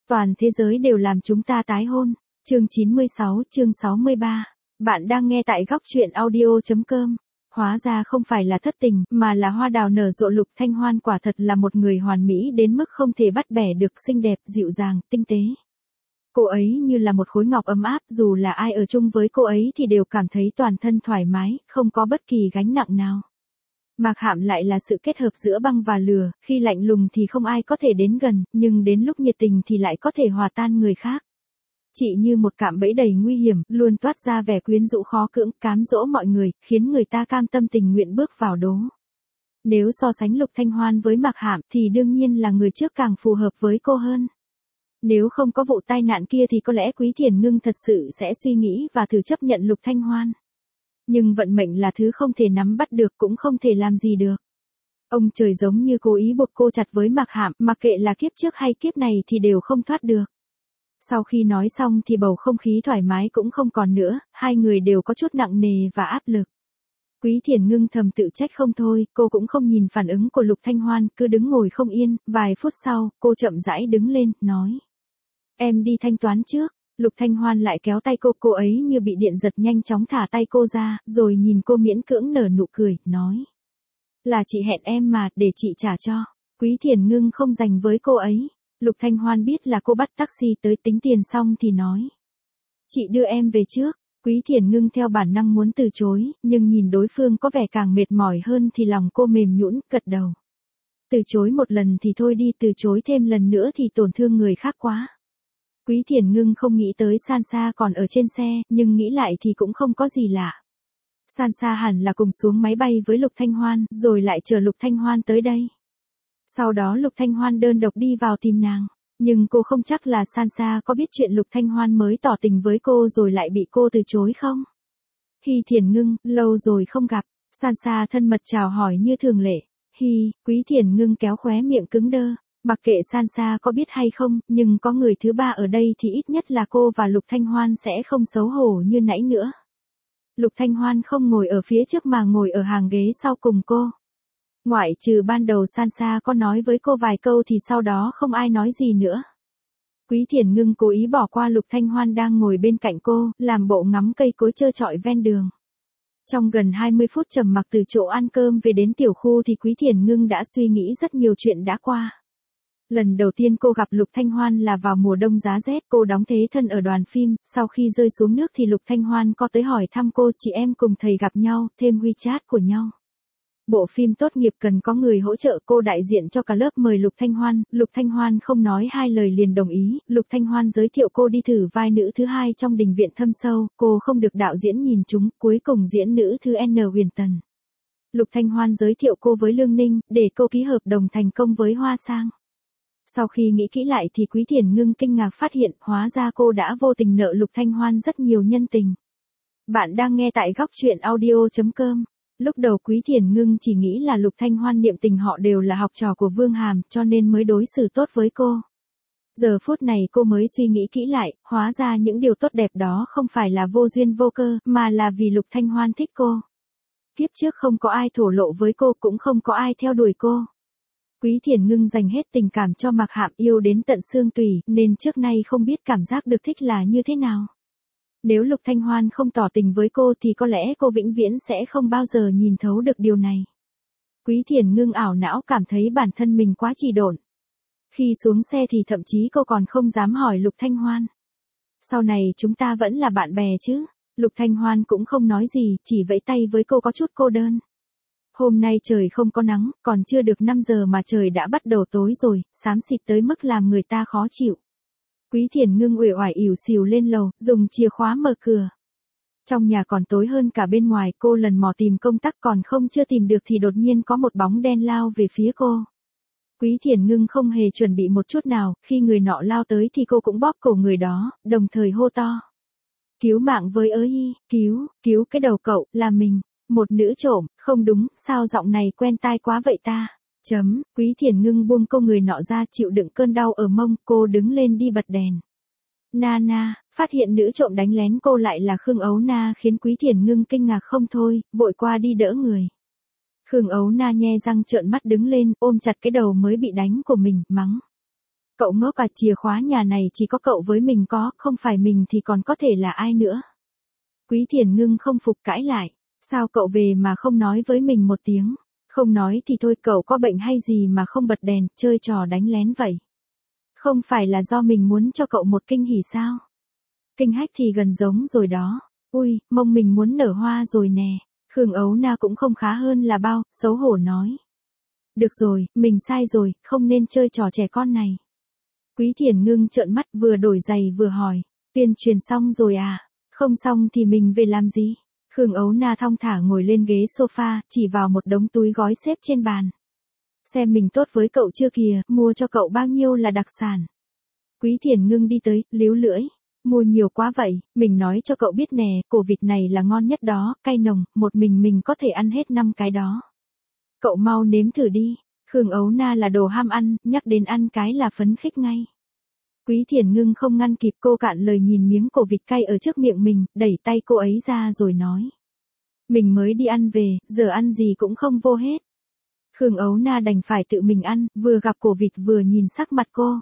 Toàn thế giới đều làm chúng ta tái hôn. Chương 96, chương 63. Bạn đang nghe tại góc truyện audio.com. Hóa ra không phải là thất tình, mà là hoa đào nở rộ. Lục Thanh Hoan quả thật là một người hoàn mỹ đến mức không thể bắt bẻ được, xinh đẹp, dịu dàng, tinh tế. Cô ấy như là một khối ngọc ấm áp, dù là ai ở chung với cô ấy thì đều cảm thấy toàn thân thoải mái, không có bất kỳ gánh nặng nào. Mạc Hạm lại là sự kết hợp giữa băng và lửa, khi lạnh lùng thì không ai có thể đến gần, nhưng đến lúc nhiệt tình thì lại có thể hòa tan người khác. Chị như một cạm bẫy đầy nguy hiểm, luôn toát ra vẻ quyến rũ khó cưỡng, cám dỗ mọi người, khiến người ta cam tâm tình nguyện bước vào đố. Nếu so sánh Lục Thanh Hoan với Mạc Hạm thì đương nhiên là người trước càng phù hợp với cô hơn. Nếu không có vụ tai nạn kia thì có lẽ Quý Thiền Ngưng thật sự sẽ suy nghĩ và thử chấp nhận Lục Thanh Hoan. Nhưng vận mệnh là thứ không thể nắm bắt được, cũng không thể làm gì được. Ông trời giống như cố ý buộc cô chặt với Mạc Hạm, mặc kệ là kiếp trước hay kiếp này thì đều không thoát được. Sau khi nói xong thì bầu không khí thoải mái cũng không còn nữa, hai người đều có chút nặng nề và áp lực. Quý Thiền Ngưng thầm tự trách không thôi, cô cũng không nhìn phản ứng của Lục Thanh Hoan, cứ đứng ngồi không yên. Vài phút sau, cô chậm rãi đứng lên, nói: "Em đi thanh toán trước." Lục Thanh Hoan lại kéo tay cô ấy như bị điện giật nhanh chóng thả tay cô ra, rồi nhìn cô miễn cưỡng nở nụ cười, nói: "Là chị hẹn em mà, để chị trả cho." Quý Thiền Ngưng không dành với cô ấy. Lục Thanh Hoan biết là cô bắt taxi tới, tính tiền xong thì nói: "Chị đưa em về trước." Quý Thiền Ngưng theo bản năng muốn từ chối, nhưng nhìn đối phương có vẻ càng mệt mỏi hơn thì lòng cô mềm nhũn, gật đầu. Từ chối một lần thì thôi đi, từ chối thêm lần nữa thì tổn thương người khác quá. Quý Thiền Ngưng không nghĩ tới Sansa còn ở trên xe, nhưng nghĩ lại thì cũng không có gì lạ. Sansa hẳn là cùng xuống máy bay với Lục Thanh Hoan, rồi lại chờ Lục Thanh Hoan tới đây. Sau đó Lục Thanh Hoan đơn độc đi vào tìm nàng. Nhưng cô không chắc là Sansa có biết chuyện Lục Thanh Hoan mới tỏ tình với cô rồi lại bị cô từ chối không? Hi Thiền Ngưng, lâu rồi không gặp. Sansa thân mật chào hỏi như thường lệ. Hi, Quý Thiền Ngưng kéo khóe miệng cứng đơ. Mặc kệ Sansa có biết hay không, nhưng có người thứ ba ở đây thì ít nhất là cô và Lục Thanh Hoan sẽ không xấu hổ như nãy nữa. Lục Thanh Hoan không ngồi ở phía trước mà ngồi ở hàng ghế sau cùng cô. Ngoại trừ ban đầu Sansa có nói với cô vài câu thì sau đó không ai nói gì nữa. Quý Thiền Ngưng cố ý bỏ qua Lục Thanh Hoan đang ngồi bên cạnh cô, làm bộ ngắm cây cối trơ trọi ven đường. Trong gần 20 phút trầm mặc từ chỗ ăn cơm về đến tiểu khu thì Quý Thiền Ngưng đã suy nghĩ rất nhiều chuyện đã qua. Lần đầu tiên cô gặp Lục Thanh Hoan là vào mùa đông giá rét, cô đóng thế thân ở đoàn phim, sau khi rơi xuống nước thì Lục Thanh Hoan có tới hỏi thăm cô, chị em cùng thầy gặp nhau, thêm WeChat của nhau. Bộ phim tốt nghiệp cần có người hỗ trợ, cô đại diện cho cả lớp mời Lục Thanh Hoan không nói hai lời liền đồng ý. Lục Thanh Hoan giới thiệu cô đi thử vai nữ thứ hai trong Đình Viện Thâm Sâu, cô không được đạo diễn nhìn trúng, cuối cùng diễn nữ thứ N Huyền Tần. Lục Thanh Hoan giới thiệu cô với Lương Ninh, để cô ký hợp đồng thành công với Hoa Sang. Sau khi nghĩ kỹ lại thì Quý Thiền Ngưng kinh ngạc phát hiện, hóa ra cô đã vô tình nợ Lục Thanh Hoan rất nhiều nhân tình. Bạn đang nghe tại góc truyện audio.com. Lúc đầu Quý Thiền Ngưng chỉ nghĩ là Lục Thanh Hoan niệm tình họ đều là học trò của Vương Hàm, cho nên mới đối xử tốt với cô. Giờ phút này cô mới suy nghĩ kỹ lại, hóa ra những điều tốt đẹp đó không phải là vô duyên vô cơ, mà là vì Lục Thanh Hoan thích cô. Kiếp trước không có ai thổ lộ với cô, cũng không có ai theo đuổi cô. Quý Thiền Ngưng dành hết tình cảm cho Mạc Hạm, yêu đến tận xương tủy, nên trước nay không biết cảm giác được thích là như thế nào. Nếu Lục Thanh Hoan không tỏ tình với cô thì có lẽ cô vĩnh viễn sẽ không bao giờ nhìn thấu được điều này. Quý Thiền Ngưng ảo não cảm thấy bản thân mình quá trì độn. Khi xuống xe thì thậm chí cô còn không dám hỏi Lục Thanh Hoan: "Sau này chúng ta vẫn là bạn bè chứ?" Lục Thanh Hoan cũng không nói gì, chỉ vẫy tay với cô có chút cô đơn. Hôm nay trời không có nắng, còn chưa được 5 giờ mà trời đã bắt đầu tối rồi, xám xịt tới mức làm người ta khó chịu. Quý Thiền Ngưng uể oải ỉu xìu lên lầu, dùng chìa khóa mở cửa. Trong nhà còn tối hơn cả bên ngoài, cô lần mò tìm công tắc còn chưa tìm được thì đột nhiên có một bóng đen lao về phía cô. Quý Thiền Ngưng không hề chuẩn bị một chút nào, khi người nọ lao tới thì cô cũng bóp cổ người đó, đồng thời hô to: "Cứu mạng với ơi, cứu cái đầu cậu, là mình." Một nữ trộm, không đúng, sao giọng này quen tai quá vậy ta? Quý Thiền Ngưng buông cô người nọ ra, chịu đựng cơn đau ở mông, cô đứng lên đi bật đèn. Nana, phát hiện nữ trộm đánh lén cô lại là Khương Ấu Na khiến Quý Thiền Ngưng kinh ngạc không thôi, vội qua đi đỡ người. Khương Ấu Na nhe răng trợn mắt đứng lên, ôm chặt cái đầu mới bị đánh của mình, mắng: Cậu ngốc à, chìa khóa nhà này chỉ có cậu với mình có, không phải mình thì còn có thể là ai nữa. Quý Thiền Ngưng không phục cãi lại. Sao cậu về mà không nói với mình một tiếng? Không nói thì thôi, cậu có bệnh hay gì mà không bật đèn, chơi trò đánh lén vậy? Không phải là do mình muốn cho cậu một kinh hỉ sao? Kinh hách thì gần giống rồi đó. Ui, mông mình muốn nở hoa rồi nè. Khương Ấu Na cũng không khá hơn là bao, xấu hổ nói. Được rồi, mình sai rồi, không nên chơi trò trẻ con này. Quý Thiền Ngưng trợn mắt, vừa đổi giày vừa hỏi. Tuyên truyền xong rồi à? Không xong thì mình về làm gì? Khương Ấu Na thong thả ngồi lên ghế sofa, chỉ vào một đống túi gói xếp trên bàn. Xem mình tốt với cậu chưa kìa, mua cho cậu bao nhiêu là đặc sản. Quý Thiền Ngưng đi tới, líu lưỡi. Mua nhiều quá vậy, mình nói cho cậu biết nè, cổ vịt này là ngon nhất đó, cay nồng, một mình có thể ăn hết 5 cái đó. Cậu mau nếm thử đi. Khương Ấu Na là đồ ham ăn, nhắc đến ăn cái là phấn khích ngay. Quý Thiền Ngưng không ngăn kịp, cô cạn lời nhìn miếng cổ vịt cay ở trước miệng mình, đẩy tay cô ấy ra rồi nói. Mình mới đi ăn về, giờ ăn gì cũng không vô hết. Khương Ấu Na đành phải tự mình ăn, vừa gặp cổ vịt vừa nhìn sắc mặt cô.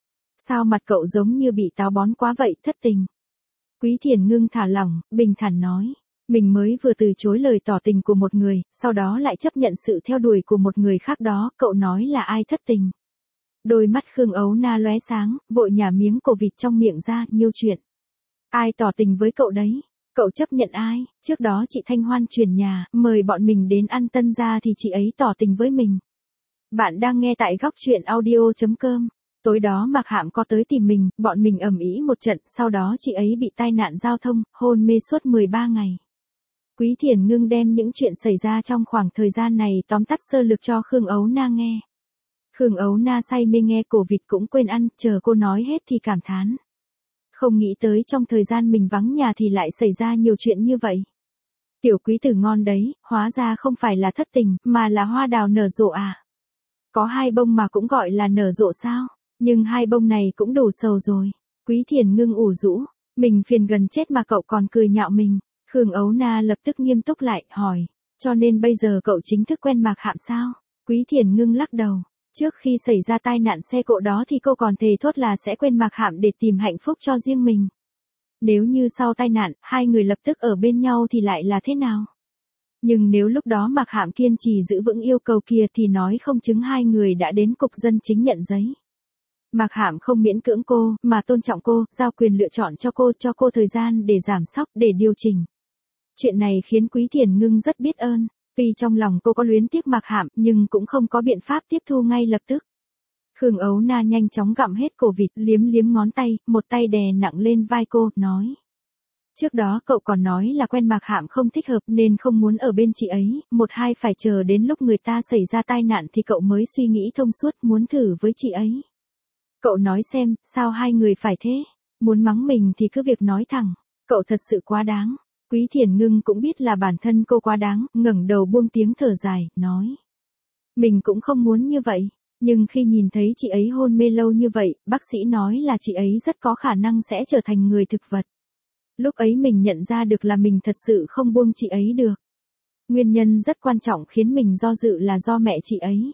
Sao mặt cậu giống như bị táo bón quá vậy, thất tình? Quý Thiền Ngưng thả lỏng, bình thản nói. Mình mới vừa từ chối lời tỏ tình của một người, sau đó lại chấp nhận sự theo đuổi của một người khác đó, cậu nói là ai thất tình? Đôi mắt Khương Ấu Na lóe sáng, vội nhả miếng cổ vịt trong miệng ra, nhiêu chuyện. Ai tỏ tình với cậu đấy? Cậu chấp nhận ai? Trước đó chị Thanh Hoan chuyển nhà, mời bọn mình đến ăn tân gia thì chị ấy tỏ tình với mình. Bạn đang nghe tại góc truyện audio.com. Tối đó Mạc Hạm có tới tìm mình, bọn mình ầm ĩ một trận, sau đó chị ấy bị tai nạn giao thông, hôn mê suốt 13 ngày. Quý Thiền Ngưng đem những chuyện xảy ra trong khoảng thời gian này tóm tắt sơ lược cho Khương Ấu Na nghe. Khương Ấu Na say mê nghe cổ vịt cũng quên ăn, chờ cô nói hết thì cảm thán. Không nghĩ tới trong thời gian mình vắng nhà thì lại xảy ra nhiều chuyện như vậy. Tiểu quý tử ngon đấy, hóa ra không phải là thất tình, mà là hoa đào nở rộ à. Có 2 bông mà cũng gọi là nở rộ sao? Nhưng 2 bông này cũng đủ sầu rồi. Quý Thiền Ngưng ủ rũ. Mình phiền gần chết mà cậu còn cười nhạo mình. Khương Ấu Na lập tức nghiêm túc lại, hỏi. Cho nên bây giờ cậu chính thức quen Mạc Hạm sao? Quý Thiền Ngưng lắc đầu. Trước khi xảy ra tai nạn xe cộ đó thì cô còn thề thốt là sẽ quên Mạc Hạm để tìm hạnh phúc cho riêng mình. Nếu như sau tai nạn, 2 người lập tức ở bên nhau thì lại là thế nào? Nhưng nếu lúc đó Mạc Hạm kiên trì giữ vững yêu cầu kia thì nói không chứng 2 người đã đến cục dân chính nhận giấy. Mạc Hạm không miễn cưỡng cô, mà tôn trọng cô, giao quyền lựa chọn cho cô thời gian để giảm sóc, để điều chỉnh. Chuyện này khiến Quý Thiền Ngưng rất biết ơn. Tuy trong lòng cô có luyến tiếc Mạc Hạm, nhưng cũng không có biện pháp tiếp thu ngay lập tức. Khương Ấu Na nhanh chóng gặm hết cổ vịt, liếm ngón tay, một tay đè nặng lên vai cô, nói. Trước đó cậu còn nói là quen Mạc Hạm không thích hợp nên không muốn ở bên chị ấy, phải chờ đến lúc người ta xảy ra tai nạn thì cậu mới suy nghĩ thông suốt muốn thử với chị ấy. Cậu nói xem, sao 2 người phải thế? Muốn mắng mình thì cứ việc nói thẳng. Cậu thật sự quá đáng. Quý Thiền Ngưng cũng biết là bản thân cô quá đáng, ngẩng đầu buông tiếng thở dài, nói. Mình cũng không muốn như vậy, nhưng khi nhìn thấy chị ấy hôn mê lâu như vậy, bác sĩ nói là chị ấy rất có khả năng sẽ trở thành người thực vật. Lúc ấy mình nhận ra được là mình thật sự không buông chị ấy được. Nguyên nhân rất quan trọng khiến mình do dự là do mẹ chị ấy.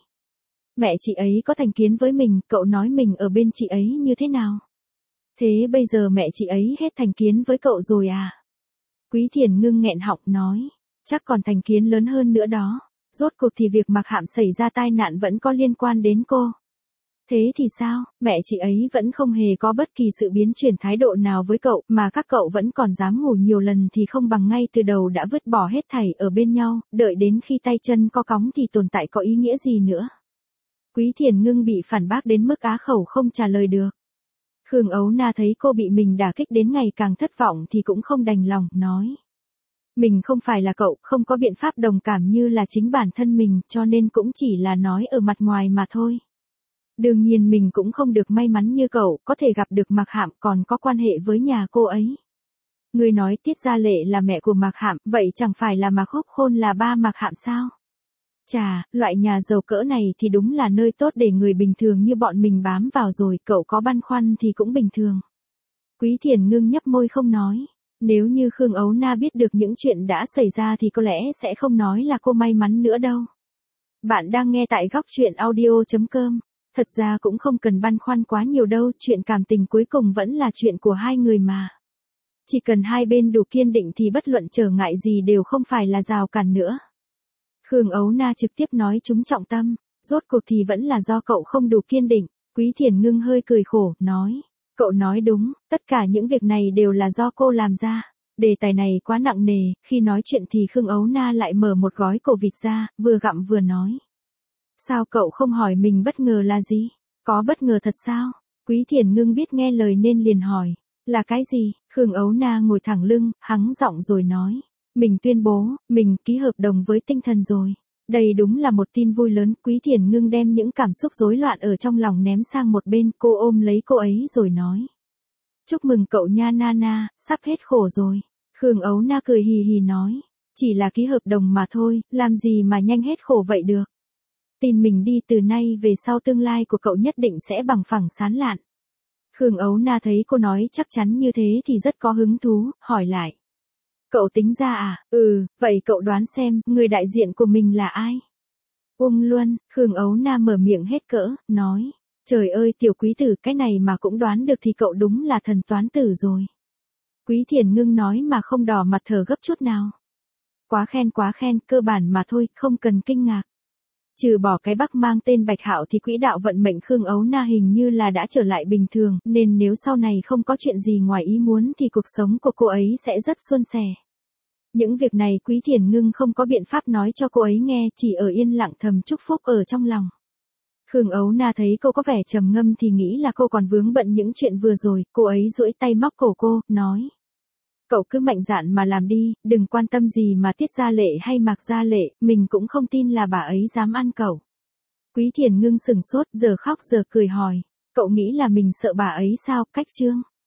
Mẹ chị ấy có thành kiến với mình, cậu nói mình ở bên chị ấy như thế nào? Thế bây giờ mẹ chị ấy hết thành kiến với cậu rồi à? Quý Thiền Ngưng nghẹn họng nói, chắc còn thành kiến lớn hơn nữa đó. Rốt cuộc thì việc Mạc Hạm xảy ra tai nạn vẫn có liên quan đến cô. Thế thì sao, mẹ chị ấy vẫn không hề có bất kỳ sự biến chuyển thái độ nào với cậu, mà các cậu vẫn còn dám ngủ nhiều lần thì không bằng ngay từ đầu đã vứt bỏ hết thảy ở bên nhau, đợi đến khi tay chân co cóng thì tồn tại có ý nghĩa gì nữa. Quý Thiền Ngưng bị phản bác đến mức á khẩu không trả lời được. Khương Ấu Na thấy cô bị mình đả kích đến ngày càng thất vọng thì cũng không đành lòng, nói. Mình không phải là cậu, không có biện pháp đồng cảm như là chính bản thân mình, cho nên cũng chỉ là nói ở mặt ngoài mà thôi. Đương nhiên mình cũng không được may mắn như cậu, có thể gặp được Mạc Hạm còn có quan hệ với nhà cô ấy. Người nói Tiết Gia Lệ là mẹ của Mạc Hạm, vậy chẳng phải là Mạc Húc Khôn là ba Mạc Hạm sao? Chà, loại nhà giàu cỡ này thì đúng là nơi tốt để người bình thường như bọn mình bám vào rồi, cậu có băn khoăn thì cũng bình thường. Quý Thiền Ngưng nhấp môi không nói. Nếu như Khương Ấu Na biết được những chuyện đã xảy ra thì có lẽ sẽ không nói là cô may mắn nữa đâu. Bạn đang nghe tại góc truyện audio.com. Thật ra cũng không cần băn khoăn quá nhiều đâu, chuyện cảm tình cuối cùng vẫn là chuyện của hai người mà. Chỉ cần hai bên đủ kiên định thì bất luận trở ngại gì đều không phải là rào cản nữa. Khương Ấu Na trực tiếp nói trúng trọng tâm, rốt cuộc thì vẫn là do cậu không đủ kiên định. Quý Thiền Ngưng hơi cười khổ, nói, cậu nói đúng, tất cả những việc này đều là do cô làm ra. Đề tài này quá nặng nề, khi nói chuyện thì Khương Ấu Na lại mở một gói cổ vịt ra, vừa gặm vừa nói. Sao cậu không hỏi mình bất ngờ là gì? Có bất ngờ thật sao? Quý Thiền Ngưng biết nghe lời nên liền hỏi. Là cái gì? Khương Ấu Na ngồi thẳng lưng, hắng giọng rồi nói. Mình tuyên bố, mình ký hợp đồng với tinh thần rồi. Đây đúng là một tin vui lớn. Quý Thiền Ngưng đem những cảm xúc rối loạn ở trong lòng ném sang một bên, cô ôm lấy cô ấy rồi nói. Chúc mừng cậu nha Nana, sắp hết khổ rồi. Khương Ấu Na cười hì hì nói. Chỉ là ký hợp đồng mà thôi, làm gì mà nhanh hết khổ vậy được. Tin mình đi, từ nay về sau tương lai của cậu nhất định sẽ bằng phẳng sáng lạn. Khương Ấu Na thấy cô nói chắc chắn như thế thì rất có hứng thú, hỏi lại. Cậu tính ra à? Vậy cậu đoán xem, người đại diện của mình là ai? Luân, Khương Ấu Na mở miệng hết cỡ, nói. Trời ơi tiểu quý tử, cái này mà cũng đoán được thì cậu đúng là thần toán tử rồi. Quý Thiền Ngưng nói mà không đỏ mặt thở gấp chút nào. Quá khen, cơ bản mà thôi, không cần kinh ngạc. Trừ bỏ cái Bắc mang tên Bạch Hạo thì quỹ đạo vận mệnh Khương Ấu Na hình như là đã trở lại bình thường, nên nếu sau này không có chuyện gì ngoài ý muốn thì cuộc sống của cô ấy sẽ rất suôn sẻ. Những việc này Quý Thiền Ngưng không có biện pháp nói cho cô ấy nghe, chỉ ở yên lặng thầm chúc phúc ở trong lòng. Khương Ấu Na thấy cô có vẻ trầm ngâm thì nghĩ là cô còn vướng bận những chuyện vừa rồi, cô ấy duỗi tay móc cổ cô, nói. Cậu cứ mạnh dạn mà làm đi, đừng quan tâm gì mà Tiết Gia Lệ hay Mạc Gia Lệ, mình cũng không tin là bà ấy dám ăn cậu. Quý Thiền Ngưng sừng sốt, giờ khóc giờ cười hỏi, cậu nghĩ là mình sợ bà ấy sao, Cách Trương?